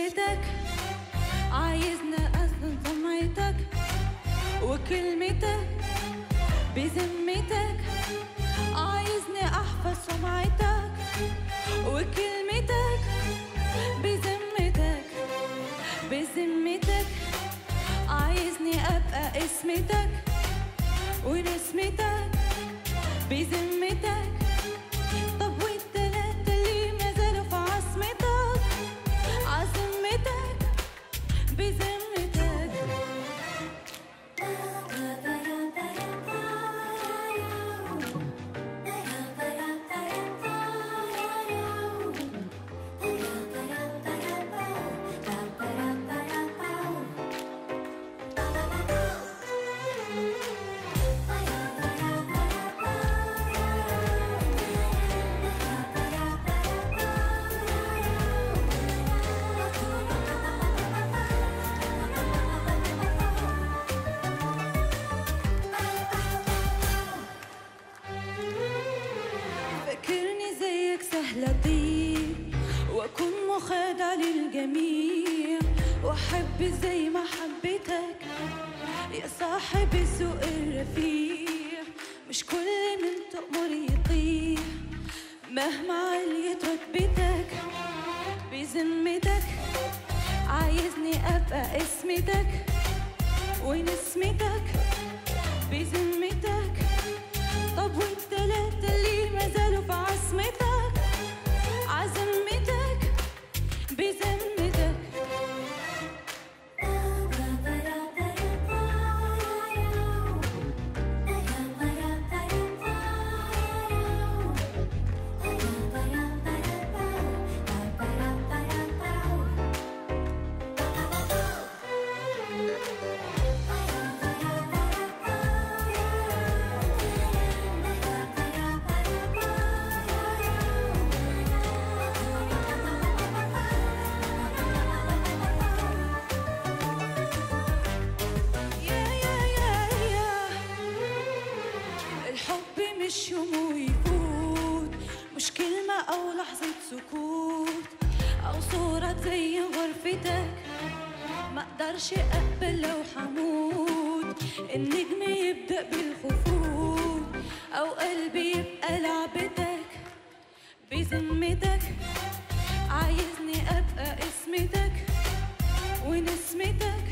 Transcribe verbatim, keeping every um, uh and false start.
بذمتك عايزنا أصلا سمعتك وكلمتك بذمتك عايزني أحفظ سمعتك وكلمتك بذمتك بذمتك عايزني أبقى اسمتك ونسمتك بذمتك. طب والتلاتة اللي ما زالوا في عصمتك عزمتك بذمتك. فكرني زيك سهلة أطير وأكون مخادع للجميع وأحب زي ما حبيتك يا صاحب الذوق الرفيع. مش كل من تأمر يطيع مهما عليت رتبتك بذمتك عايزني أبقى اسمتك ونسمتك بذمتك. طب والتلاتة اللي ما زالوا في عصمتك عزمتك بذمتك. مش يوم ويفوت مش كلمة أو لحظة سكوت أو صورة زي غرفتك ما اقدرش أقبل لو حموت النجم يبدأ بالخفوت أو قلبي يبقى لعبتك بذمتك عايزني أبقى اسمتك ونسمتك